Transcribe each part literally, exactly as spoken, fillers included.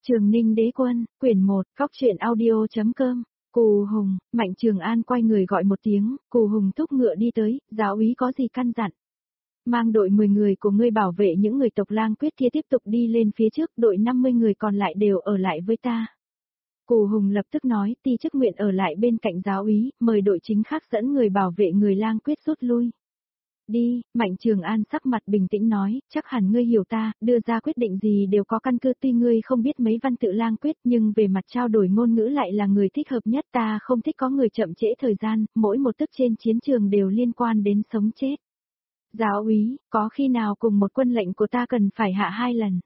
Trường Ninh Đế Quân, quyển một, Cóc truyện audio.com, Cù Hùng, Mạnh Trường An quay người gọi một tiếng, Cù Hùng thúc ngựa đi tới, giáo úy có gì căn dặn. Mang đội mười người của ngươi bảo vệ những người tộc Lang Quyết kia tiếp tục đi lên phía trước, đội năm mươi người còn lại đều ở lại với ta. Cù Hùng lập tức nói, ti chức nguyện ở lại bên cạnh giáo úy, mời đội chính khác dẫn người bảo vệ người Lang Quyết rút lui. Đi, Mạnh Trường An sắc mặt bình tĩnh nói, chắc hẳn ngươi hiểu ta, đưa ra quyết định gì đều có căn cứ, tuy ngươi không biết mấy văn tự Lang Quyết nhưng về mặt trao đổi ngôn ngữ lại là người thích hợp nhất, ta không thích có người chậm trễ thời gian, mỗi một tức trên chiến trường đều liên quan đến sống chết. Giáo úy, có khi nào cùng một quân lệnh của ta cần phải hạ hai lần?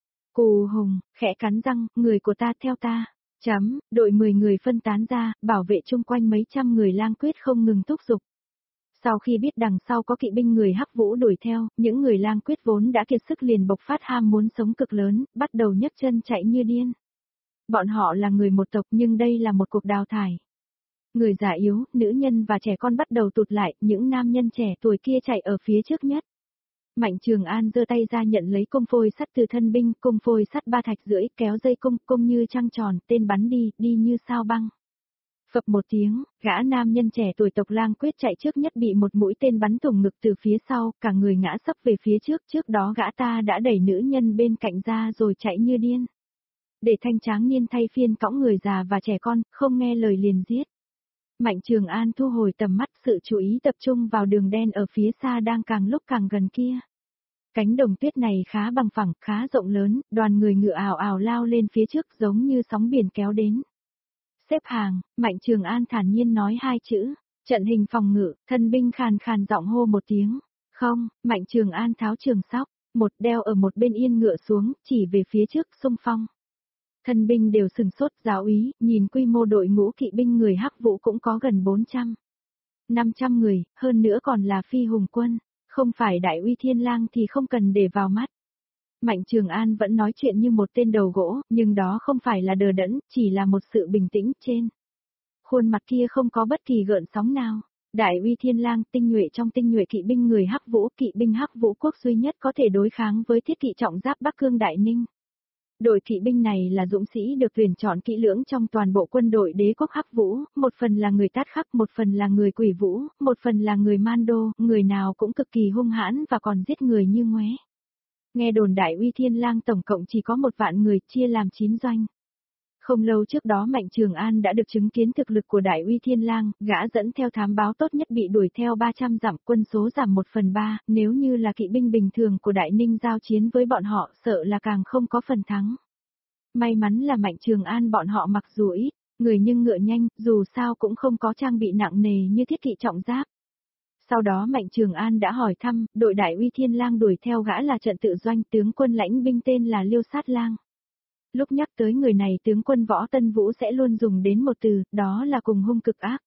Cù Hùng, khẽ cắn răng, người của ta theo ta. Chấm, đội mười người phân tán ra, bảo vệ chung quanh mấy trăm người Lang Quyết không ngừng thúc giục. Sau khi biết đằng sau có kỵ binh người Hắc Vũ đuổi theo, những người Lang Quyết vốn đã kiệt sức liền bộc phát ham muốn sống cực lớn, bắt đầu nhấc chân chạy như điên. Bọn họ là người một tộc nhưng đây là một cuộc đào thải. Người già yếu, nữ nhân và trẻ con bắt đầu tụt lại, những nam nhân trẻ tuổi kia chạy ở phía trước nhất. Mạnh Trường An giơ tay ra nhận lấy cung phôi sắt từ thân binh, cung phôi sắt ba thạch rưỡi, kéo dây cung, cung như trăng tròn, tên bắn đi, đi như sao băng. Phập một tiếng, gã nam nhân trẻ tuổi tộc Lang Quyết chạy trước nhất bị một mũi tên bắn thủng ngực từ phía sau, cả người ngã sấp về phía trước, trước đó gã ta đã đẩy nữ nhân bên cạnh ra rồi chạy như điên. Để thanh tráng niên thay phiên cõng người già và trẻ con, không nghe lời liền giết. Mạnh Trường An thu hồi tầm mắt, sự chú ý tập trung vào đường đen ở phía xa đang càng lúc càng gần kia. Cánh đồng tuyết này khá bằng phẳng, khá rộng lớn, đoàn người ngựa ảo ảo lao lên phía trước giống như sóng biển kéo đến. Xếp hàng, Mạnh Trường An thản nhiên nói hai chữ, trận hình phòng ngự, thân binh khàn khàn giọng hô một tiếng. Không, Mạnh Trường An tháo trường sóc, một đeo ở một bên yên ngựa xuống, chỉ về phía trước xung phong. Thân binh đều sừng sốt, giáo úy, nhìn quy mô đội ngũ kỵ binh người Hắc Vũ cũng có gần bốn trăm. năm trăm người, hơn nữa còn là phi hùng quân, không phải đại uy thiên lang thì không cần để vào mắt. Mạnh Trường An vẫn nói chuyện như một tên đầu gỗ, nhưng đó không phải là đờ đẫn, chỉ là một sự bình tĩnh trên. Khuôn mặt kia không có bất kỳ gợn sóng nào. Đại uy thiên lang tinh nhuệ trong tinh nhuệ kỵ binh người Hắc Vũ, kỵ binh Hắc Vũ quốc duy nhất có thể đối kháng với thiết kỵ trọng giáp Bắc Cương Đại Ninh. Đội kỵ binh này là dũng sĩ được tuyển chọn kỹ lưỡng trong toàn bộ quân đội đế quốc Hắc Vũ, một phần là người Tát Khắc, một phần là người Quỷ Vũ, một phần là người Mando, người nào cũng cực kỳ hung hãn và còn giết người như ngoé. Nghe đồn Đại uy thiên lang tổng cộng chỉ có một vạn người, chia làm chín doanh. Không lâu trước đó Mạnh Trường An đã được chứng kiến thực lực của Đại uy thiên lang, gã dẫn theo thám báo tốt nhất bị đuổi theo ba trăm dặm, quân số giảm một phần ba, nếu như là kỵ binh bình thường của Đại Ninh giao chiến với bọn họ sợ là càng không có phần thắng. May mắn là Mạnh Trường An bọn họ mặc dù ít, người nhưng ngựa nhanh, dù sao cũng không có trang bị nặng nề như thiết kỵ trọng giáp. Sau đó Mạnh Trường An đã hỏi thăm, đội Đại uy thiên lang đuổi theo gã là trận tự doanh, tướng quân lãnh binh tên là Liêu Sát Lang. Lúc nhắc tới người này tướng quân Võ Tân Vũ sẽ luôn dùng đến một từ, đó là cùng hung cực ác.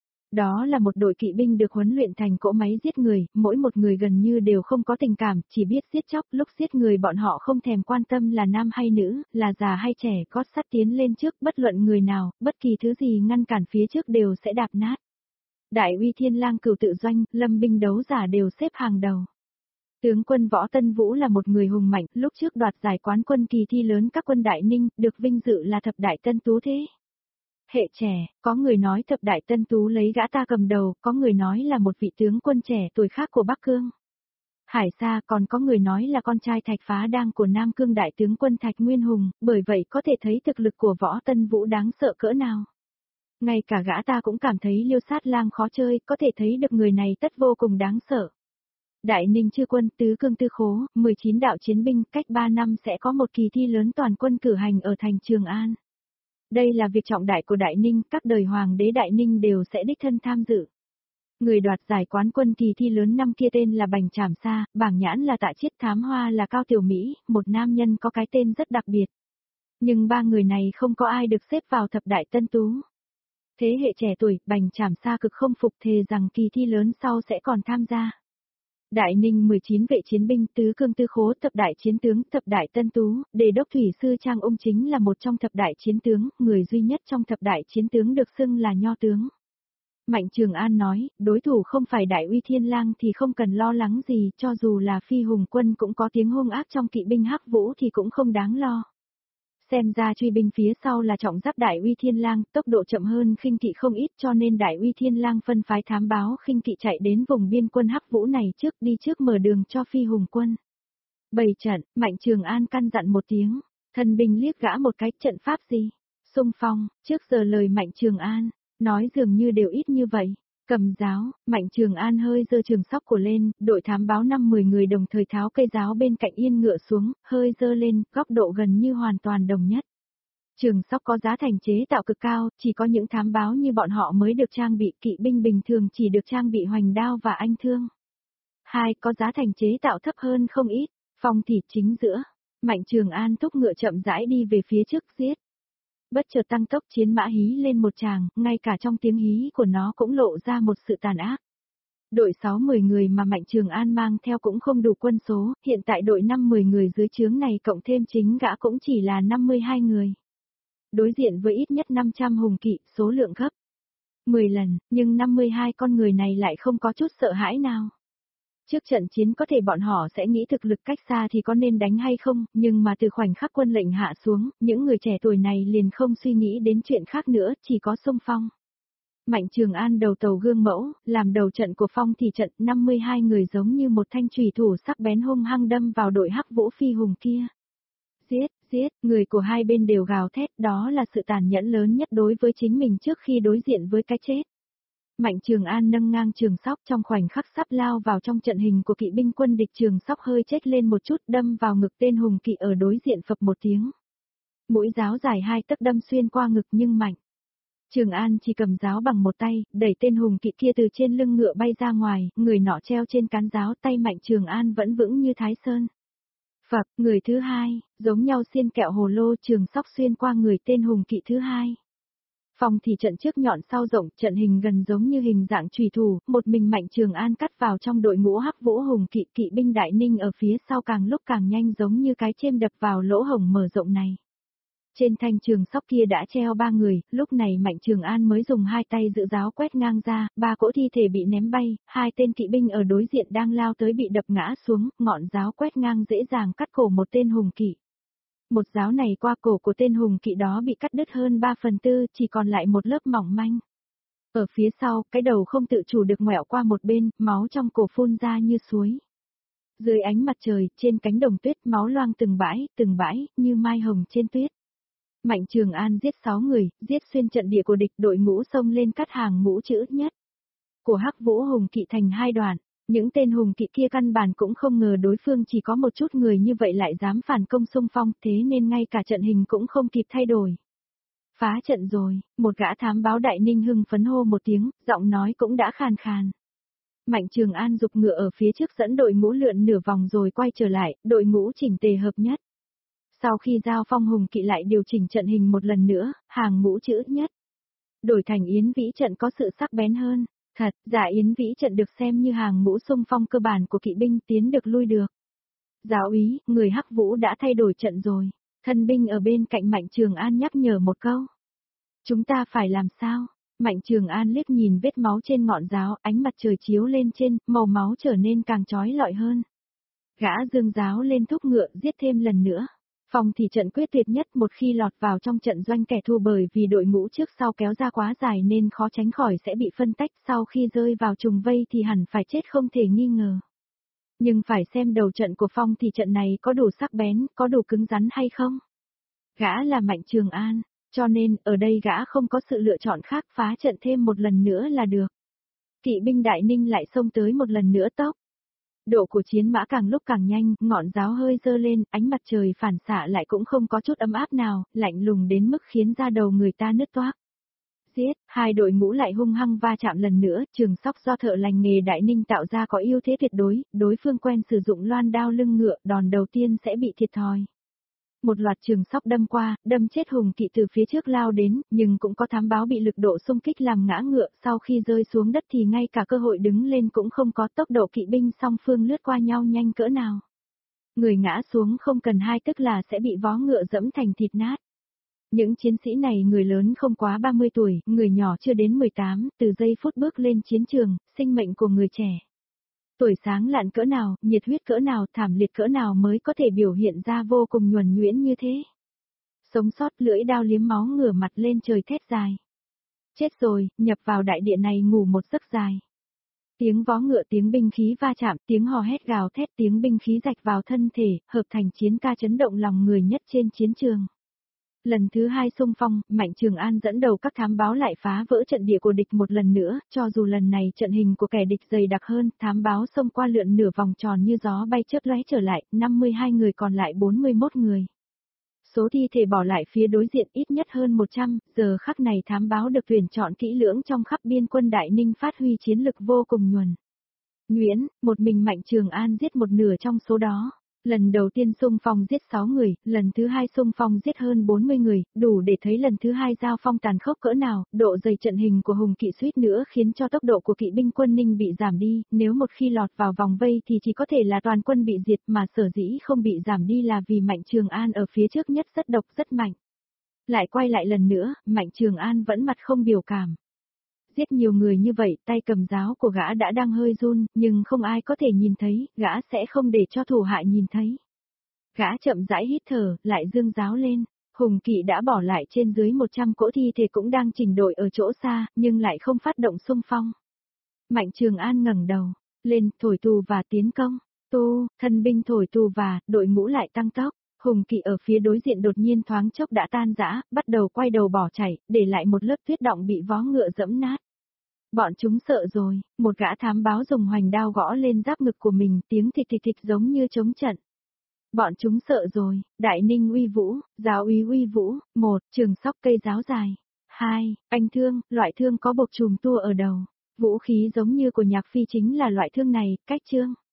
Đó là một đội kỵ binh được huấn luyện thành cỗ máy giết người, mỗi một người gần như đều không có tình cảm, chỉ biết giết chóc, lúc giết người bọn họ không thèm quan tâm là nam hay nữ, là già hay trẻ, gót sắt tiến lên trước, bất luận người nào, bất kỳ thứ gì ngăn cản phía trước đều sẽ đạp nát. Đại uy thiên lang cửu tự doanh, lâm binh đấu giả đều xếp hàng đầu. Tướng quân Võ Tân Vũ là một người hùng mạnh, lúc trước đoạt giải quán quân kỳ thi lớn các quân Đại Ninh, được vinh dự là thập đại tân tú thế. Hệ trẻ, có người nói thập đại tân tú lấy gã ta cầm đầu, có người nói là một vị tướng quân trẻ tuổi khác của Bắc Cương. Hải Sa, còn có người nói là con trai Thạch Phá Đang của Nam Cương đại tướng quân Thạch Nguyên Hùng, bởi vậy có thể thấy thực lực của Võ Tân Vũ đáng sợ cỡ nào. Ngay cả gã ta cũng cảm thấy Liêu Sát Lang khó chơi, có thể thấy được người này tất vô cùng đáng sợ. Đại Ninh chư quân, tứ cương tư khố, mười chín đạo chiến binh, cách ba năm sẽ có một kỳ thi lớn toàn quân cử hành ở thành Trường An. Đây là việc trọng đại của Đại Ninh, các đời hoàng đế Đại Ninh đều sẽ đích thân tham dự. Người đoạt giải quán quân kỳ thi lớn năm kia tên là Bành Trảm Sa, Bảng Nhãn là Tạ Chiết, Thám Hoa là Cao Tiểu Mỹ, một nam nhân có cái tên rất đặc biệt. Nhưng ba người này không có ai được xếp vào thập đại tân tú. Thế hệ trẻ tuổi, Bành Trảm Sa cực không phục thề rằng kỳ thi lớn sau sẽ còn tham gia. Đại Ninh mười chín vệ chiến binh, tứ cương tư khố, thập đại chiến tướng, thập đại tân tú, Đề đốc thủy sư Trang Ung chính là một trong thập đại chiến tướng, người duy nhất trong thập đại chiến tướng được xưng là nho tướng. Mạnh Trường An nói, đối thủ không phải Đại uy thiên lang thì không cần lo lắng gì, cho dù là phi hùng quân cũng có tiếng hung ác trong kỵ binh Hắc Vũ thì cũng không đáng lo. Xem ra truy binh phía sau là trọng giáp Đại Uy Thiên Lang, tốc độ chậm hơn khinh kỵ không ít cho nên Đại Uy Thiên Lang phân phái thám báo khinh kỵ chạy đến vùng biên quân Hắc Vũ này trước đi trước mở đường cho Phi Hùng quân. Bày trận, Mạnh Trường An căn dặn một tiếng, thân binh liếc gã một cái, trận pháp gì? Xung phong, trước giờ lời Mạnh Trường An, nói dường như đều ít như vậy. Cầm giáo, Mạnh Trường An hơi giơ trường sóc cổ lên, đội thám báo năm mười người đồng thời tháo cây giáo bên cạnh yên ngựa xuống, hơi giơ lên, góc độ gần như hoàn toàn đồng nhất. Trường sóc có giá thành chế tạo cực cao, chỉ có những thám báo như bọn họ mới được trang bị, kỵ binh bình thường chỉ được trang bị hoành đao và anh thương. Hai, có giá thành chế tạo thấp hơn không ít, phong thì chính giữa. Mạnh Trường An thúc ngựa chậm rãi đi về phía trước giết. Bất chợt tăng tốc chiến mã hí lên một tràng, ngay cả trong tiếng hí của nó cũng lộ ra một sự tàn ác. Đội sáu mười người mà Mạnh Trường An mang theo cũng không đủ quân số, hiện tại đội năm mười người dưới trướng này cộng thêm chính gã cũng chỉ là năm mươi hai người. Đối diện với ít nhất năm trăm hùng kỵ, số lượng gấp mười lần, nhưng năm mươi hai con người này lại không có chút sợ hãi nào. Trước trận chiến có thể bọn họ sẽ nghĩ thực lực cách xa thì có nên đánh hay không, nhưng mà từ khoảnh khắc quân lệnh hạ xuống, những người trẻ tuổi này liền không suy nghĩ đến chuyện khác nữa, chỉ có xung phong. Mạnh Trường An đầu tàu gương mẫu, làm đầu trận của phong thì trận năm mươi hai người giống như một thanh chùy thủ sắc bén hung hăng đâm vào đội Hắc Vũ Phi Hùng kia. Giết, giết, người của hai bên đều gào thét, đó là sự tàn nhẫn lớn nhất đối với chính mình trước khi đối diện với cái chết. Mạnh Trường An nâng ngang trường sóc trong khoảnh khắc sắp lao vào trong trận hình của kỵ binh quân địch, trường sóc hơi chếch lên một chút đâm vào ngực tên hùng kỵ ở đối diện phập một tiếng. Mũi giáo dài hai tấc đâm xuyên qua ngực nhưng Mạnh Trường An chỉ cầm giáo bằng một tay, đẩy tên hùng kỵ kia từ trên lưng ngựa bay ra ngoài, người nọ treo trên cán giáo, tay Mạnh Trường An vẫn vững như Thái Sơn. Phập, người thứ hai, giống nhau xiên kẹo hồ lô, trường sóc xuyên qua người tên hùng kỵ thứ hai. Phong thì trận trước nhọn sau rộng, trận hình gần giống như hình dạng chùy thủ, một mình Mạnh Trường An cắt vào trong đội ngũ Hắc Vũ hùng kỵ, kỵ binh Đại Ninh ở phía sau càng lúc càng nhanh giống như cái chêm đập vào lỗ hổng mở rộng này. Trên thanh trường sóc kia đã treo ba người, lúc này Mạnh Trường An mới dùng hai tay giữ giáo quét ngang ra, ba cỗ thi thể bị ném bay, hai tên kỵ binh ở đối diện đang lao tới bị đập ngã xuống, ngọn giáo quét ngang dễ dàng cắt cổ một tên hùng kỵ. Một giáo này qua cổ của tên hùng kỵ đó bị cắt đứt hơn ba phần tư, chỉ còn lại một lớp mỏng manh. Ở phía sau, cái đầu không tự chủ được ngoẹo qua một bên, máu trong cổ phun ra như suối. Dưới ánh mặt trời, trên cánh đồng tuyết, máu loang từng bãi, từng bãi, như mai hồng trên tuyết. Mạnh Trường An giết sáu người, giết xuyên trận địa của địch, đội ngũ xông lên cắt hàng ngũ chữ nhất của Hắc Vũ hùng kỵ thành hai đoạn. Những tên hùng kỵ kia căn bản cũng không ngờ đối phương chỉ có một chút người như vậy lại dám phản công xung phong, thế nên ngay cả trận hình cũng không kịp thay đổi. Phá trận rồi, một gã thám báo Đại Ninh hưng phấn hô một tiếng, giọng nói cũng đã khàn khàn. Mạnh Trường An giục ngựa ở phía trước dẫn đội ngũ lượn nửa vòng rồi quay trở lại, đội ngũ chỉnh tề hợp nhất. Sau khi giao phong hùng kỵ lại điều chỉnh trận hình một lần nữa, hàng ngũ chữ nhất. Đổi thành Yến Vĩ trận có sự sắc bén hơn. Thật, giả Yến Vĩ trận được xem như hàng ngũ xung phong cơ bản của kỵ binh, tiến được lui được. Giáo úy, người Hắc Vũ đã thay đổi trận rồi. Thân binh ở bên cạnh Mạnh Trường An nhắc nhở một câu. Chúng ta phải làm sao? Mạnh Trường An liếc nhìn vết máu trên ngọn giáo, ánh mặt trời chiếu lên trên, màu máu trở nên càng chói lọi hơn. Gã dương giáo lên thúc ngựa, giết thêm lần nữa. Phong thì trận quyết tuyệt nhất, một khi lọt vào trong trận doanh kẻ thù, bởi vì đội ngũ trước sau kéo ra quá dài nên khó tránh khỏi sẽ bị phân tách, sau khi rơi vào trùng vây thì hẳn phải chết không thể nghi ngờ. Nhưng phải xem đầu trận của Phong thì trận này có đủ sắc bén, có đủ cứng rắn hay không. Gã là Mạnh Trường An, cho nên ở đây gã không có sự lựa chọn khác, phá trận thêm một lần nữa là được. Kỵ binh Đại Ninh lại xông tới một lần nữa tốc. Độ của chiến mã càng lúc càng nhanh, ngọn giáo hơi dơ lên, ánh mặt trời phản xạ lại cũng không có chút ấm áp nào, lạnh lùng đến mức khiến da đầu người ta nứt toác. Giết, hai đội ngũ lại hung hăng va chạm lần nữa, trường sóc do thợ lành nghề Đại Ninh tạo ra có ưu thế tuyệt đối, đối phương quen sử dụng loan đao lưng ngựa, đòn đầu tiên sẽ bị thiệt thòi. Một loạt trường sóc đâm qua, đâm chết hùng kỵ từ phía trước lao đến, nhưng cũng có thám báo bị lực độ xung kích làm ngã ngựa, sau khi rơi xuống đất thì ngay cả cơ hội đứng lên cũng không có, tốc độ kỵ binh song phương lướt qua nhau nhanh cỡ nào. Người ngã xuống không cần hai tức là sẽ bị vó ngựa dẫm thành thịt nát. Những chiến sĩ này người lớn không quá ba mươi tuổi, người nhỏ chưa đến mười tám, từ giây phút bước lên chiến trường, sinh mệnh của người trẻ. Tuổi sáng lạn cỡ nào, nhiệt huyết cỡ nào, thảm liệt cỡ nào mới có thể biểu hiện ra vô cùng nhuần nhuyễn như thế. Sống sót lưỡi đao liếm máu ngửa mặt lên trời thét dài. Chết rồi, nhập vào đại địa này ngủ một giấc dài. Tiếng vó ngựa, tiếng binh khí va chạm, tiếng hò hét gào thét, tiếng binh khí rạch vào thân thể, hợp thành chiến ca chấn động lòng người nhất trên chiến trường. Lần thứ hai xung phong, Mạnh Trường An dẫn đầu các thám báo lại phá vỡ trận địa của địch một lần nữa, cho dù lần này trận hình của kẻ địch dày đặc hơn, thám báo xông qua lượn nửa vòng tròn như gió bay chớp lóe trở lại, năm mươi hai người còn lại bốn mươi mốt người. Số thi thể bỏ lại phía đối diện ít nhất hơn một trăm, giờ khắc này thám báo được tuyển chọn kỹ lưỡng trong khắp biên quân Đại Ninh phát huy chiến lực vô cùng nhuần. Nhuyễn, một mình Mạnh Trường An giết một nửa trong số đó. Lần đầu tiên xung phong giết sáu người, lần thứ hai xung phong giết hơn bốn mươi người, đủ để thấy lần thứ hai giao phong tàn khốc cỡ nào, độ dày trận hình của Hùng kỵ suýt nữa khiến cho tốc độ của kỵ binh quân Ninh bị giảm đi, nếu một khi lọt vào vòng vây thì chỉ có thể là toàn quân bị diệt, mà sở dĩ không bị giảm đi là vì Mạnh Trường An ở phía trước nhất rất độc rất mạnh. Lại quay lại lần nữa, Mạnh Trường An vẫn mặt không biểu cảm. Giết nhiều người như vậy, tay cầm giáo của gã đã đang hơi run, nhưng không ai có thể nhìn thấy, gã sẽ không để cho thủ hạ nhìn thấy. Gã chậm rãi hít thở, lại dương giáo lên. Hùng kỵ đã bỏ lại trên dưới một trăm cỗ thi thể cũng đang chỉnh đội ở chỗ xa, nhưng lại không phát động xung phong. Mạnh Trường An ngẩng đầu, lên, thổi tù và tiến công. Tu, thân binh thổi tù và, đội ngũ lại tăng tốc. Hùng kỵ ở phía đối diện đột nhiên thoáng chốc đã tan rã, bắt đầu quay đầu bỏ chạy, để lại một lớp tuyết động bị vó ngựa dẫm nát. Bọn chúng sợ rồi, một gã thám báo dùng hoành đao gõ lên giáp ngực của mình, tiếng thịch thịch thịch giống như trống trận. Bọn chúng sợ rồi, Đại Ninh uy vũ, giáo úy uy vũ, một, trường sóc cây giáo dài. Hai, anh thương, loại thương có bộc chùm tua ở đầu. Vũ khí giống như của Nhạc Phi chính là loại thương này, cách chương.